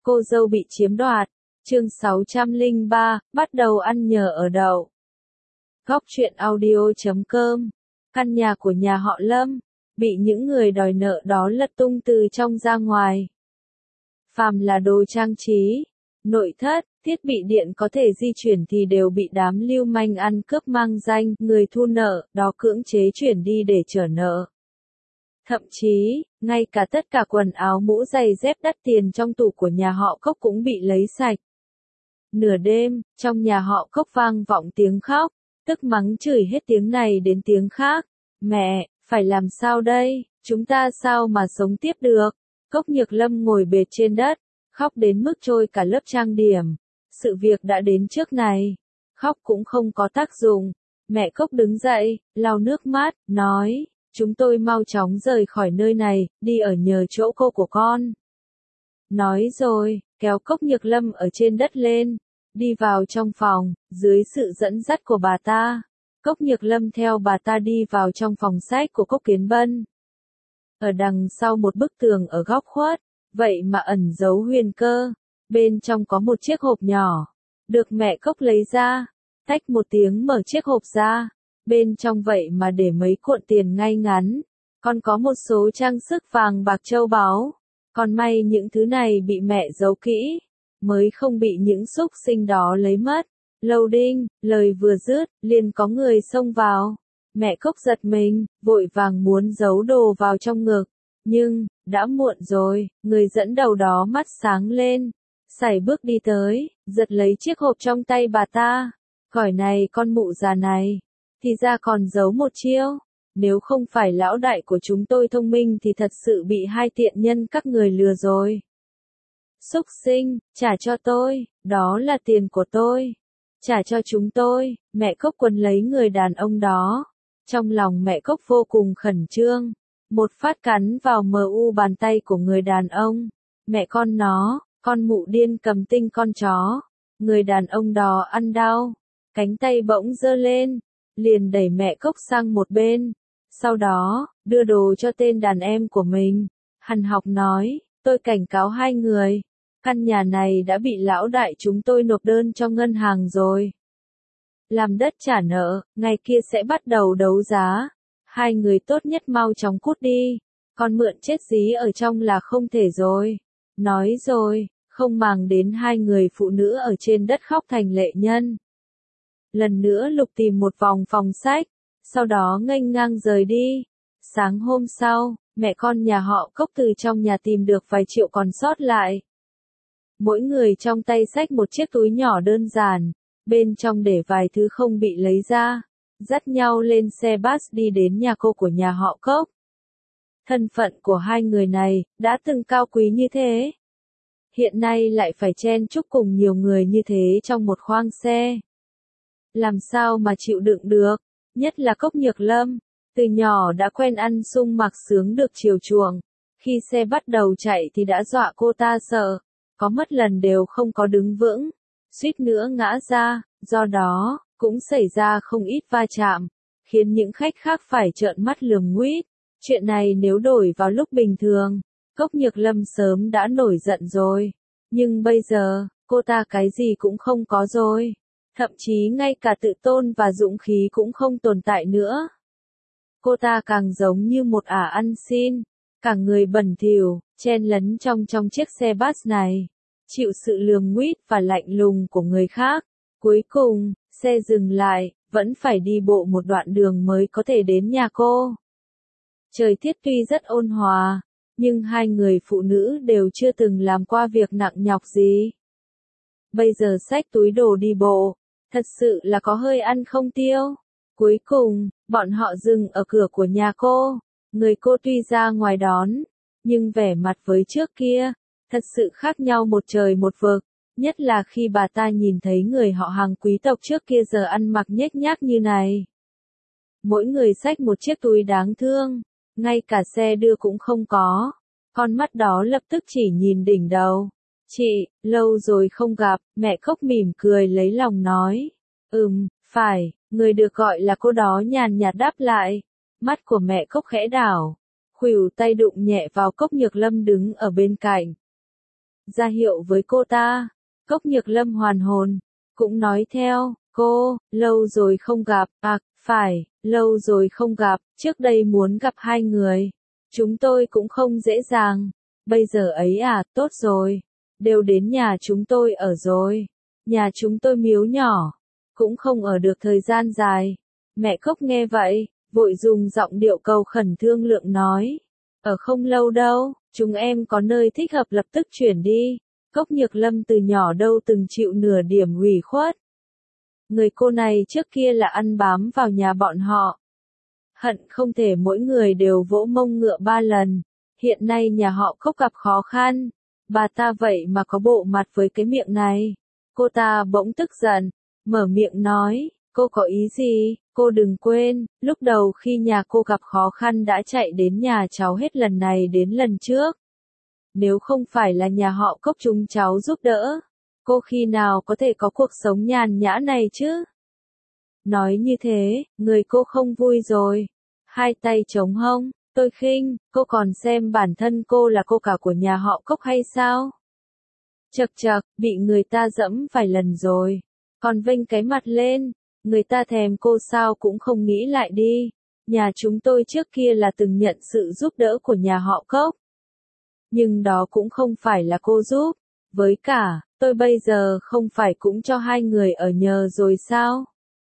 Cô dâu bị chiếm đoạt. Chương 603, bắt đầu ăn nhờ ở đậu. Góc truyện audio.com. Căn nhà của nhà họ Lâm bị những người đòi nợ đó lật tung từ trong ra ngoài. Phàm là đồ trang trí, nội thất, thiết bị điện có thể di chuyển thì đều bị đám lưu manh ăn cướp mang danh người thu nợ đó cưỡng chế chuyển đi để trả nợ. Thậm chí, ngay cả tất cả quần áo mũ giày dép đắt tiền trong tủ của nhà họ Cốc cũng bị lấy sạch. Nửa đêm, trong nhà họ Cốc vang vọng tiếng khóc, tức mắng chửi hết tiếng này đến tiếng khác. Mẹ, phải làm sao đây, chúng ta sao mà sống tiếp được? Cốc Nhược Lâm ngồi bệt trên đất, khóc đến mức trôi cả lớp trang điểm. Sự việc đã đến trước này, khóc cũng không có tác dụng. Mẹ Cốc đứng dậy, lau nước mắt, nói, chúng tôi mau chóng rời khỏi nơi này, đi ở nhờ chỗ cô của con. Nói rồi, kéo Cốc Nhược Lâm ở trên đất lên, đi vào trong phòng, dưới sự dẫn dắt của bà ta. Cốc Nhược Lâm theo bà ta đi vào trong phòng sách của Cốc Kiến Bân. Ở đằng sau một bức tường ở góc khuất, vậy mà ẩn giấu huyền cơ. Bên trong có một chiếc hộp nhỏ, được mẹ Cốc lấy ra, tách một tiếng mở chiếc hộp ra. Bên trong vậy mà để mấy cuộn tiền ngay ngắn, còn có một số trang sức vàng bạc châu báu. Còn may những thứ này bị mẹ giấu kỹ, mới không bị những xúc sinh đó lấy mất. Loading, lời vừa dứt, liền có người xông vào. Mẹ Cốc giật mình, vội vàng muốn giấu đồ vào trong ngực. Nhưng, đã muộn rồi, người dẫn đầu đó mắt sáng lên. Sải bước đi tới, giật lấy chiếc hộp trong tay bà ta. Cỏi này con mụ già này, thì ra còn giấu một chiêu. Nếu không phải lão đại của chúng tôi thông minh thì thật sự bị hai tiện nhân các người lừa rồi. Xúc sinh, trả cho tôi, đó là tiền của tôi. Trả cho chúng tôi, mẹ Cốc quấn lấy người đàn ông đó. Trong lòng mẹ Cốc vô cùng khẩn trương. Một phát cắn vào bàn tay của người đàn ông. Mẹ con nó, con mụ điên cầm tinh con chó. Người đàn ông đó ăn đau. Cánh tay bỗng giơ lên. Liền đẩy mẹ Cốc sang một bên. Sau đó, đưa đồ cho tên đàn em của mình. Hằn học nói, tôi cảnh cáo hai người. Căn nhà này đã bị lão đại chúng tôi nộp đơn cho ngân hàng rồi. Làm đất trả nợ, ngày kia sẽ bắt đầu đấu giá. Hai người tốt nhất mau chóng cút đi. Còn mượn chết dí ở trong là không thể rồi. Nói rồi, không màng đến hai người phụ nữ ở trên đất khóc thành lệ nhân. Lần nữa lục tìm một vòng phòng sách, sau đó nghênh ngang rời đi. Sáng hôm sau, mẹ con nhà họ Cốc từ trong nhà tìm được vài triệu còn sót lại. Mỗi người trong tay xách một chiếc túi nhỏ đơn giản, bên trong để vài thứ không bị lấy ra, dắt nhau lên xe bus đi đến nhà cô của nhà họ Cốc. Thân phận của hai người này, đã từng cao quý như thế. Hiện nay lại phải chen chúc cùng nhiều người như thế trong một khoang xe. Làm sao mà chịu đựng được, nhất là Cốc Nhược Lâm, từ nhỏ đã quen ăn sung mặc sướng được chiều chuộng. Khi xe bắt đầu chạy thì đã dọa cô ta sợ. Có mất lần đều không có đứng vững, suýt nữa ngã ra, do đó, cũng xảy ra không ít va chạm, khiến những khách khác phải trợn mắt lườm nguýt. Chuyện này nếu đổi vào lúc bình thường, Cốc Nhược Lâm sớm đã nổi giận rồi. Nhưng bây giờ, cô ta cái gì cũng không có rồi. Thậm chí ngay cả tự tôn và dũng khí cũng không tồn tại nữa. Cô ta càng giống như một ả ăn xin, cả người bẩn thỉu, chen lấn trong chiếc xe bus này, chịu sự lườm nguýt và lạnh lùng của người khác. Cuối cùng, xe dừng lại, vẫn phải đi bộ một đoạn đường mới có thể đến nhà cô. Trời tiết tuy rất ôn hòa, nhưng hai người phụ nữ đều chưa từng làm qua việc nặng nhọc gì. Bây giờ xách túi đồ đi bộ, thật sự là có hơi ăn không tiêu. Cuối cùng, bọn họ dừng ở cửa của nhà cô. Người cô tuy ra ngoài đón, nhưng vẻ mặt với trước kia, thật sự khác nhau một trời một vực. Nhất là khi bà ta nhìn thấy người họ hàng quý tộc trước kia giờ ăn mặc nhếch nhác như này. Mỗi người xách một chiếc túi đáng thương, ngay cả xe đưa cũng không có. Con mắt đó lập tức chỉ nhìn đỉnh đầu. Chị, lâu rồi không gặp, mẹ Cốc mỉm cười lấy lòng nói. Phải, người được gọi là cô đó nhàn nhạt đáp lại. Mắt của mẹ Cốc khẽ đảo, khuỷu tay đụng nhẹ vào Cốc Nhược Lâm đứng ở bên cạnh. ra hiệu với cô ta. Cốc Nhược Lâm hoàn hồn, cũng nói theo, cô, lâu rồi không gặp, phải, lâu rồi không gặp, trước đây muốn gặp hai người. Chúng tôi cũng không dễ dàng, bây giờ ấy tốt rồi, đều đến nhà chúng tôi ở rồi. Nhà chúng tôi miếu nhỏ, cũng không ở được thời gian dài. Mẹ Cốc nghe vậy, vội dùng giọng điệu cầu khẩn thương lượng nói, ở không lâu đâu, chúng em có nơi thích hợp lập tức chuyển đi. Cốc Nhược Lâm từ nhỏ đâu từng chịu nửa điểm ủy khuất. Người cô này trước kia là ăn bám vào nhà bọn họ. Hận không thể mỗi người đều vỗ mông ngựa 3 lần. Hiện nay nhà họ Cốc gặp khó khăn. Bà ta vậy mà có bộ mặt với cái miệng này. Cô ta bỗng tức giận, mở miệng nói, cô có ý gì? Cô đừng quên, lúc đầu khi nhà cô gặp khó khăn đã chạy đến nhà cháu hết lần này đến lần trước. Nếu không phải là nhà họ Cốc chúng cháu giúp đỡ, cô khi nào có thể có cuộc sống nhàn nhã này chứ? Nói như thế, người cô không vui rồi. Hai tay chống hông, tôi khinh, cô còn xem bản thân cô là cô cả của nhà họ Cốc hay sao? Chậc chậc, bị người ta dẫm vài lần rồi, còn vênh cái mặt lên, người ta thèm cô sao cũng không nghĩ lại đi. Nhà chúng tôi trước kia là từng nhận sự giúp đỡ của nhà họ Cốc. Nhưng đó cũng không phải là cô giúp, với cả, tôi bây giờ không phải cũng cho hai người ở nhờ rồi sao?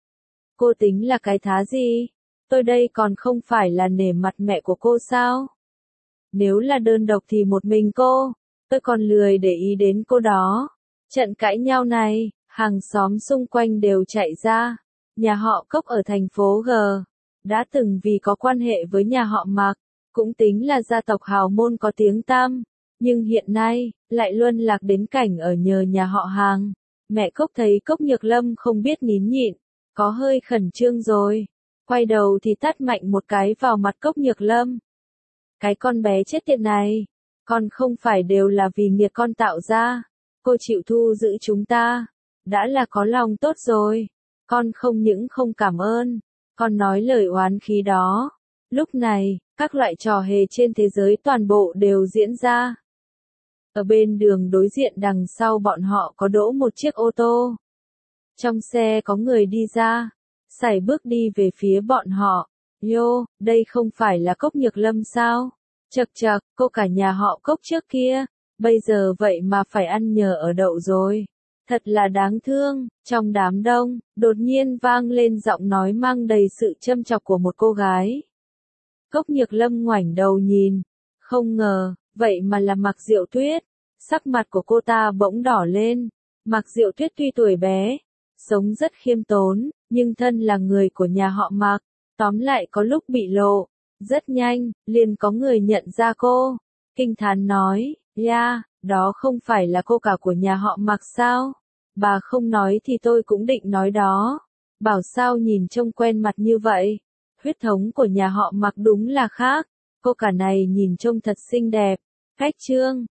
Cô tính là cái thá gì? Tôi đây còn không phải là nể mặt mẹ của cô sao? Nếu là đơn độc thì một mình cô, tôi còn lười để ý đến cô đó. Trận cãi nhau này, hàng xóm xung quanh đều chạy ra. Nhà họ Cốc ở thành phố G, đã từng vì có quan hệ với nhà họ Mạc, cũng tính là gia tộc hào môn có tiếng tăm, nhưng hiện nay, lại luân lạc đến cảnh ở nhờ nhà họ Hàng. Mẹ Cốc thấy Cốc Nhược Lâm không biết nín nhịn, có hơi khẩn trương rồi. Quay đầu thì tát mạnh một cái vào mặt Cốc Nhược Lâm. Cái con bé chết tiệt này, con không phải đều là vì nghiệt con tạo ra, cô chịu thu giữ chúng ta, đã là có lòng tốt rồi, con không những không cảm ơn, con nói lời oán khí đó. Lúc này, các loại trò hề trên thế giới toàn bộ đều diễn ra. Ở bên đường đối diện đằng sau bọn họ có đỗ một chiếc ô tô. Trong xe có người đi ra, sải bước đi về phía bọn họ. Yo, đây không phải là Cốc Nhược Lâm sao? Chậc chậc, cô cả nhà họ Cốc trước kia, bây giờ vậy mà phải ăn nhờ ở đậu rồi. Thật là đáng thương. Trong đám đông, đột nhiên vang lên giọng nói mang đầy sự châm chọc của một cô gái. Cốc Nhược Lâm ngoảnh đầu nhìn, không ngờ, vậy mà là Mạc Diệu Tuyết. Sắc mặt của cô ta bỗng đỏ lên. Mạc Diệu Tuyết tuy tuổi bé, sống rất khiêm tốn, nhưng thân là người của nhà họ Mạc, tóm lại có lúc bị lộ. Rất nhanh, liền có người nhận ra cô. Kinh thán nói, ya, đó không phải là cô cả của nhà họ Mạc sao? Bà không nói thì tôi cũng định nói đó. Bảo sao nhìn trông quen mặt như vậy. Huyết thống của nhà họ Mạc đúng là khác. Cô cả này nhìn trông thật xinh đẹp. Khách trương,